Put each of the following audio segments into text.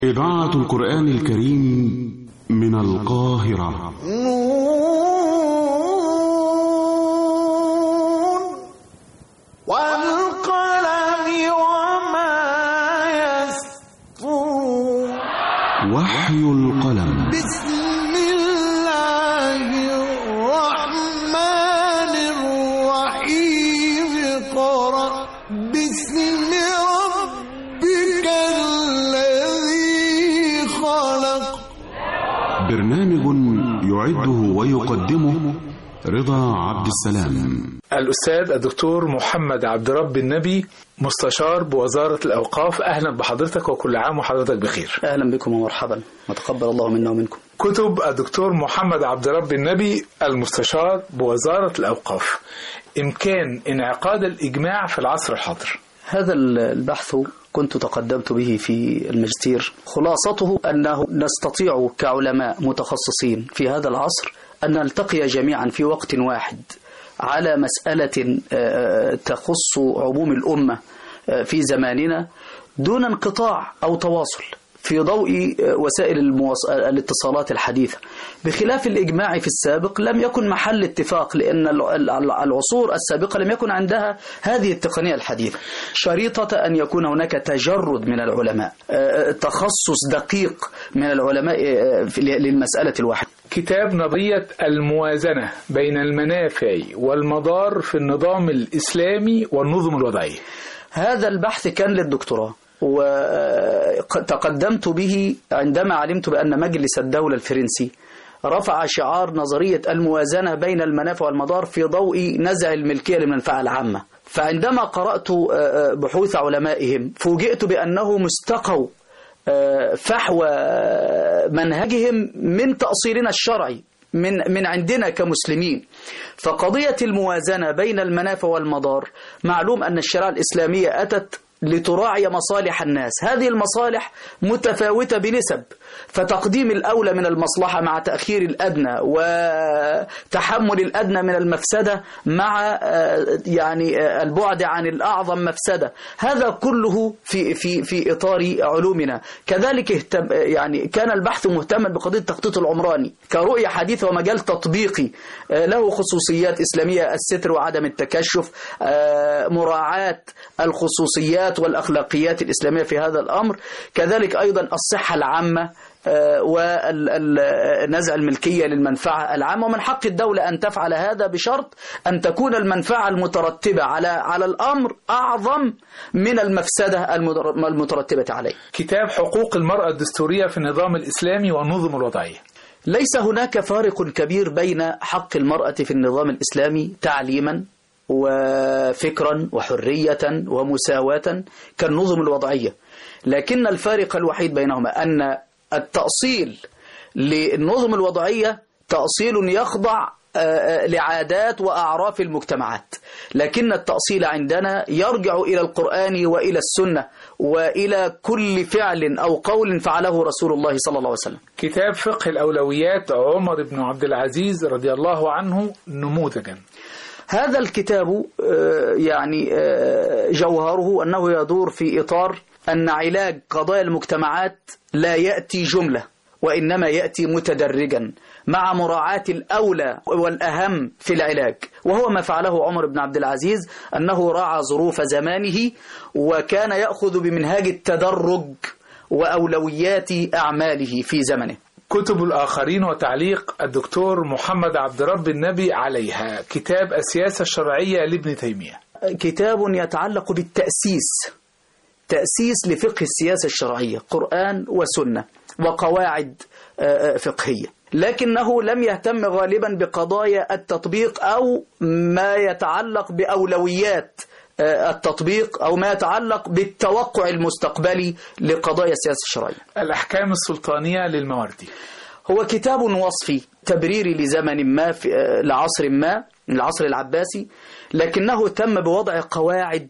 إذاعة القرآن الكريم من القاهرة. والقلم وما يسطرون. وحي القلم. بسم الله الرحمن الرحيم. اقرأ باسم ربك الذي خلق. برنامج يعده ويقدمه رضا عبد السلام. الأستاذ الدكتور محمد عبد رب النبي، مستشار بوزارة الأوقاف. أهلا بحضرتك وكل عام وحضرتك بخير. أهلا بكم ومرحبا، وتقبل الله منا ومنكم. كتب الدكتور محمد عبد رب النبي المستشار بوزارة الأوقاف، إمكان انعقاد الإجماع في العصر الحاضر. هذا البحث كنت تقدمت به في الماجستير. خلاصته أنه نستطيع كعلماء متخصصين في هذا العصر أن نلتقي جميعا في وقت واحد على مسألة تخص عموم الأمة في زماننا دون انقطاع أو تواصل في ضوء وسائل الاتصالات الحديثة، بخلاف الإجماع في السابق لم يكن محل اتفاق، لأن العصور السابقة لم يكن عندها هذه التقنية الحديثة. شريطة أن يكون هناك تجرد من العلماء، تخصص دقيق من العلماء للمسألة الواحدة. كتاب نظرية الموازنة بين المنافع والمضار في النظام الإسلامي والنظم الوضعية. هذا البحث كان للدكتوراه، وتقدمت به عندما علمت بأن مجلس الدولة الفرنسي رفع شعار نظرية الموازنة بين المنافع والمضار في ضوء نزع الملكية للمنفعة العامة. فعندما قرأت بحوث علمائهم فوجئت بأنهم استقوا فحوى منهجهم من تأصيلنا الشرعي من عندنا كمسلمين. فقضية الموازنة بين المنافع والمضار، معلوم أن الشريعة الإسلامية أتت لتراعي مصالح الناس، هذه المصالح متفاوتة بنسب، فتقديم الأولى من المصلحة مع تأخير الأدنى وتحمل الأدنى من المفسدة مع البعد عن الأعظم مفسدة، هذا كله في إطار علومنا. كذلك كان البحث مهتما بقضية التخطيط العمراني كرؤية حديثة ومجال تطبيقي له خصوصيات إسلامية، الستر وعدم التكشف، مراعاة الخصوصيات والأخلاقيات الإسلامية في هذا الأمر، كذلك أيضا الصحة العامة ونزع الملكية للمنفعة العامة. ومن حق الدولة أن تفعل هذا بشرط أن تكون المنفعة المترتبة على الأمر أعظم من المفسدة المترتبة عليه. كتاب حقوق المرأة الدستورية في النظام الإسلامي والنظم الوضعية. ليس هناك فارق كبير بين حق المرأة في النظام الإسلامي تعليما وفكرا وحرية ومساواة كالنظم الوضعية، لكن الفارق الوحيد بينهما أن التأصيل للنظم الوضعية تأصيل يخضع لعادات وأعراف المجتمعات، لكن التأصيل عندنا يرجع إلى القرآن وإلى السنة وإلى كل فعل أو قول فعله رسول الله صلى الله عليه وسلم. كتاب فقه الأولويات عمر بن عبد العزيز رضي الله عنه نموذجا. هذا الكتاب جوهره أنه يدور في إطار أن علاج قضايا المجتمعات لا يأتي جملة، وإنما يأتي متدرجا مع مراعاة الأولى والأهم في العلاج، وهو ما فعله عمر بن عبد العزيز، أنه راعى ظروف زمانه وكان يأخذ بمنهاج التدرج وأولويات أعماله في زمنه. كتب الآخرين وتعليق الدكتور محمد عبد رب النبي عليها. كتاب السياسة الشرعية لابن تيمية، كتاب يتعلق تأسيس لفقه السياسة الشرعية، قرآن وسنة وقواعد فقهية، لكنه لم يهتم غالبا بقضايا التطبيق أو ما يتعلق بأولويات التطبيق أو ما يتعلق بالتوقع المستقبلي لقضايا السياسة الشرعية. الأحكام السلطانية للماوردي هو كتاب وصفي تبريري لزمن ما لعصر ما، العصر العباسي، لكنه تم بوضع قواعد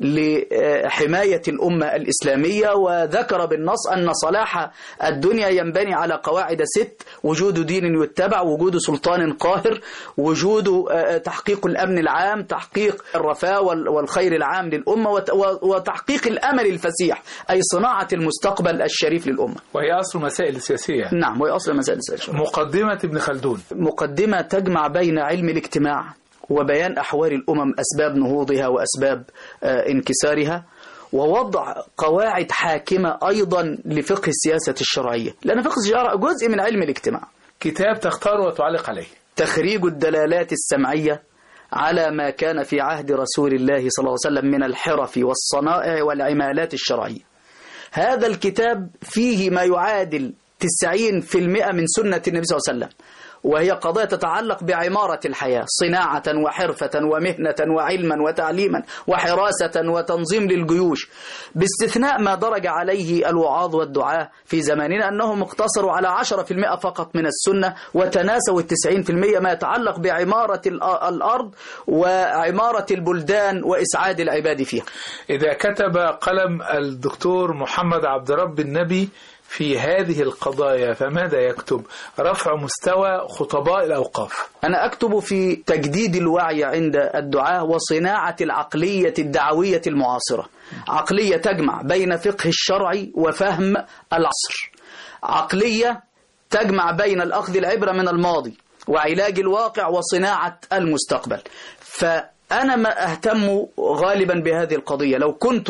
لحماية الأمة الإسلامية، وذكر بالنص أن صلاح الدنيا ينبني على قواعد 6: وجود دين يتبع، وجود سلطان قاهر، وجود تحقيق الأمن العام، تحقيق الرفاه والخير العام للأمة، وتحقيق الأمل الفسيح، أي صناعة المستقبل الشريف للأمة. وهي أصل المسائل السياسية. نعم، وهي أصل المسائل السياسية. مقدمة ابن خلدون، مقدمة تجمع بين علم الاجتماع وبيان أحوال الأمم، أسباب نهوضها وأسباب انكسارها، ووضع قواعد حاكمة أيضا لفقه السياسة الشرعية، لأن فقه الشرع جزء من علم الاجتماع. كتاب تختار وتعلق عليه. تخريج الدلالات السمعية على ما كان في عهد رسول الله صلى الله عليه وسلم من الحرف والصنائع والعمالات الشرعية. هذا الكتاب فيه ما يعادل 90% من سنة النبي صلى الله عليه وسلم، وهي قضايا تتعلق بعمارة الحياة، صناعة وحرفة ومهنة وعلما وتعليما وحراسة وتنظيم للجيوش، باستثناء ما درج عليه الوعاظ والدعاة في زماننا أنهم اقتصروا على 10% فقط من السنة، وتناسوا 90% ما يتعلق بعمارة الأرض وعمارة البلدان وإسعاد العباد فيها. إذا كتب قلم الدكتور محمد عبد رب النبي في هذه القضايا فماذا يكتب؟ رفع مستوى خطباء الأوقاف. أنا أكتب في تجديد الوعي عند الدعاة وصناعة العقلية الدعوية المعاصرة، عقلية تجمع بين فقه الشرع وفهم العصر، عقلية تجمع بين الأخذ العبرة من الماضي وعلاج الواقع وصناعة المستقبل. فأنا ما أهتم غالبا بهذه القضية. لو كنت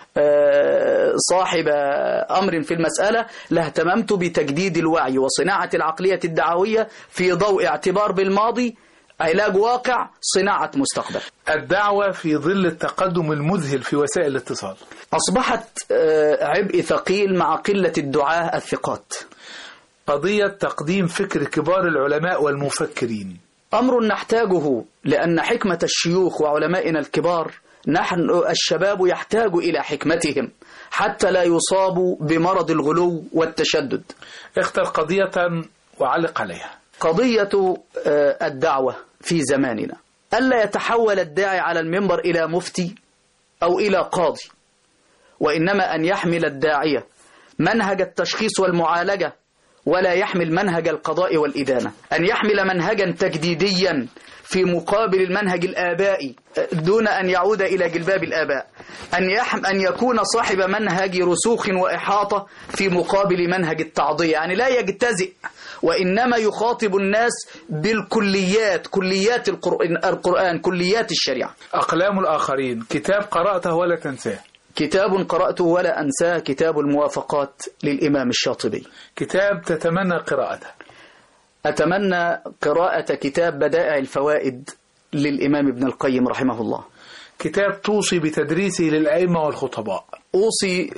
صاحب أمر في المسألة لاهتممت بتجديد الوعي وصناعة العقلية الدعوية في ضوء اعتبار بالماضي، علاج واقع، صناعة مستقبل. الدعوة في ظل التقدم المذهل في وسائل الاتصال أصبحت عبء ثقيل مع قلة الدعاة الثقات. قضية تقديم فكر كبار العلماء والمفكرين أمر نحتاجه، لأن حكمة الشيوخ وعلمائنا الكبار، نحن الشباب يحتاج إلى حكمتهم حتى لا يصابوا بمرض الغلو والتشدد. اختر قضية وعلق عليها. قضية الدعوة في زماننا، ألا يتحول الداعي على المنبر إلى مفتي أو إلى قاضي، وإنما أن يحمل الداعية منهج التشخيص والمعالجة ولا يحمل منهج القضاء والإدانة، أن يحمل منهجا تجديديا في مقابل المنهج الآبائي دون أن يعود إلى جلباب الآباء، أن يكون صاحب منهج رسوخ وإحاطة في مقابل منهج التعضية، يعني لا يجتزئ وإنما يخاطب الناس بالكليات، كليات القرآن، كليات الشريعة. أقلام الآخرين، كتاب قرأته ولا تنساه. كتاب قرأته ولا أنساه كتاب الموافقات للإمام الشاطبي. كتاب تتمنى قراءته. أتمنى قراءة كتاب بدائع الفوائد للإمام ابن القيم رحمه الله. كتاب توصي بتدريسه للأئمة والخطباء. أوصي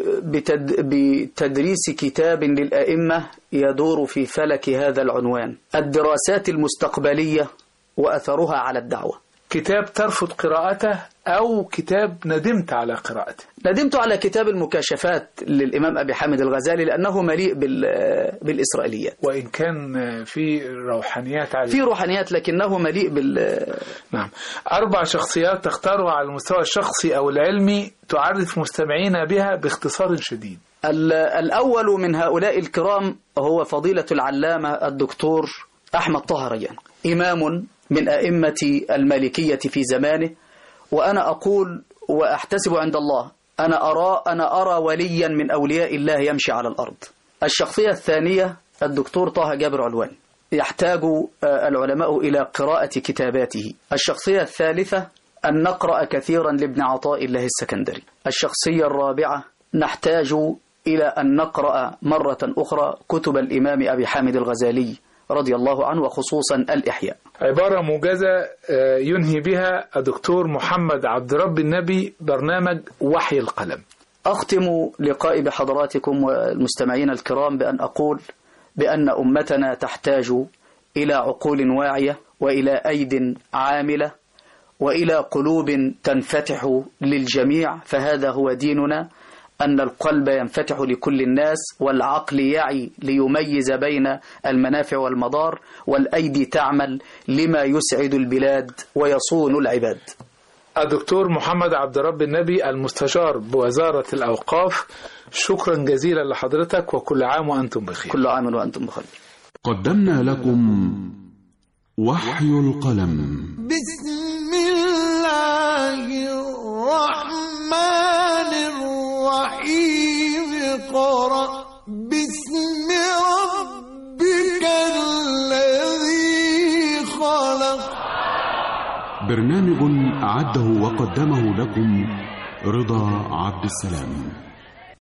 بتدريس كتاب للأئمة يدور في فلك هذا العنوان: الدراسات المستقبلية وأثرها على الدعوة. كتاب ترفض قراءته أو كتاب ندمت على قراءته؟ ندمت على كتاب المكاشفات للإمام أبي حامد الغزالي لأنه مليء بالإسرائيليات، وإن كان في روحانيات عالية. في روحانيات لكنه مليء نعم. 4 شخصيات تختارها على المستوى الشخصي أو العلمي تعرف مستمعينا بها باختصار شديد. الأول من هؤلاء الكرام هو فضيلة العلامة الدكتور أحمد طه ريان، إمام من أئمة المالكية في زمانه، وأنا أقول وأحتسب عند الله أنا أرى وليا من أولياء الله يمشي على الأرض. الشخصية الثانية الدكتور طه جابر علوان، يحتاج العلماء إلى قراءة كتاباته. الشخصية الثالثة أن نقرأ كثيرا لابن عطاء الله السكندري. الشخصية الرابعة نحتاج إلى أن نقرأ مرة أخرى كتب الإمام أبي حامد الغزالي رضي الله عنه، وخصوصا الإحياء. عبارة موجزة ينهي بها الدكتور محمد عبد رب النبي برنامج وحي القلم. أختم لقائي بحضراتكم والمستمعين الكرام بأن أقول بأن أمتنا تحتاج إلى عقول واعية وإلى أيد عاملة وإلى قلوب تنفتح للجميع، فهذا هو ديننا، أن القلب ينفتح لكل الناس، والعقل يعي ليميز بين المنافع والمضار، والأيدي تعمل لما يسعد البلاد ويصون العباد. الدكتور محمد عبد رب النبي المستشار بوزارة الأوقاف، شكرا جزيلا لحضرتك وكل عام وأنتم بخير. كل عام وأنتم بخير. قدمنا لكم وحي القلم. بسم الله الرحمن الرحيم. اقرأ باسم ربك الذي خلق. برنامج أعده وقدمه لكم رضا عبد السلام.